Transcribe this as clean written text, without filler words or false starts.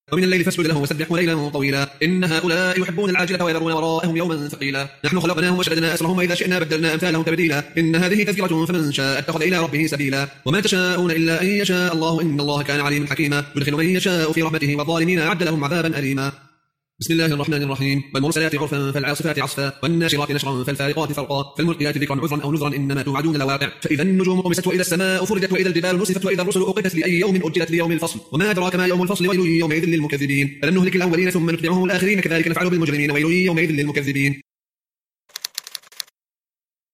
ومن الليل فاسجد له وسبحه ليلا طويلا إن هؤلاء يحبون العاجلة ويذرون وراءهم يوما ثقيلا نحن خلقناهم وشددنا أسرهم وإذا شئنا بدلنا أمثالهم تبديلا إن هذه تذكرة فمن شاء اتخذ إلى ربه سبيلا وما تشاءون إلا أن يشاء الله إن الله كان عليما حكيما يدخل من يشاء في رحمته والظالمين أعد لهم عذابا أليما بسم الله الرحمن الرحيم والمرسلات عرفا فالعاصفات عصفا والناشرات نشرا فالفارقات فرقا فالملقيات ذكرا عذرا أو نذرا إنما توعدون لواقع فإذا النجوم طمست وإذا السماء فرجت وإذا الجبال نسفت وإذا الرسل أقتت لأي يوم أجلت ليوم الفصل وما أدراك ما يوم الفصل ويل يومئذ للمكذبين ألم نهلك الأولين ثم نتبعهم الآخرين كذلك نفعل بالمجرمين ويل يومئذ للمكذبين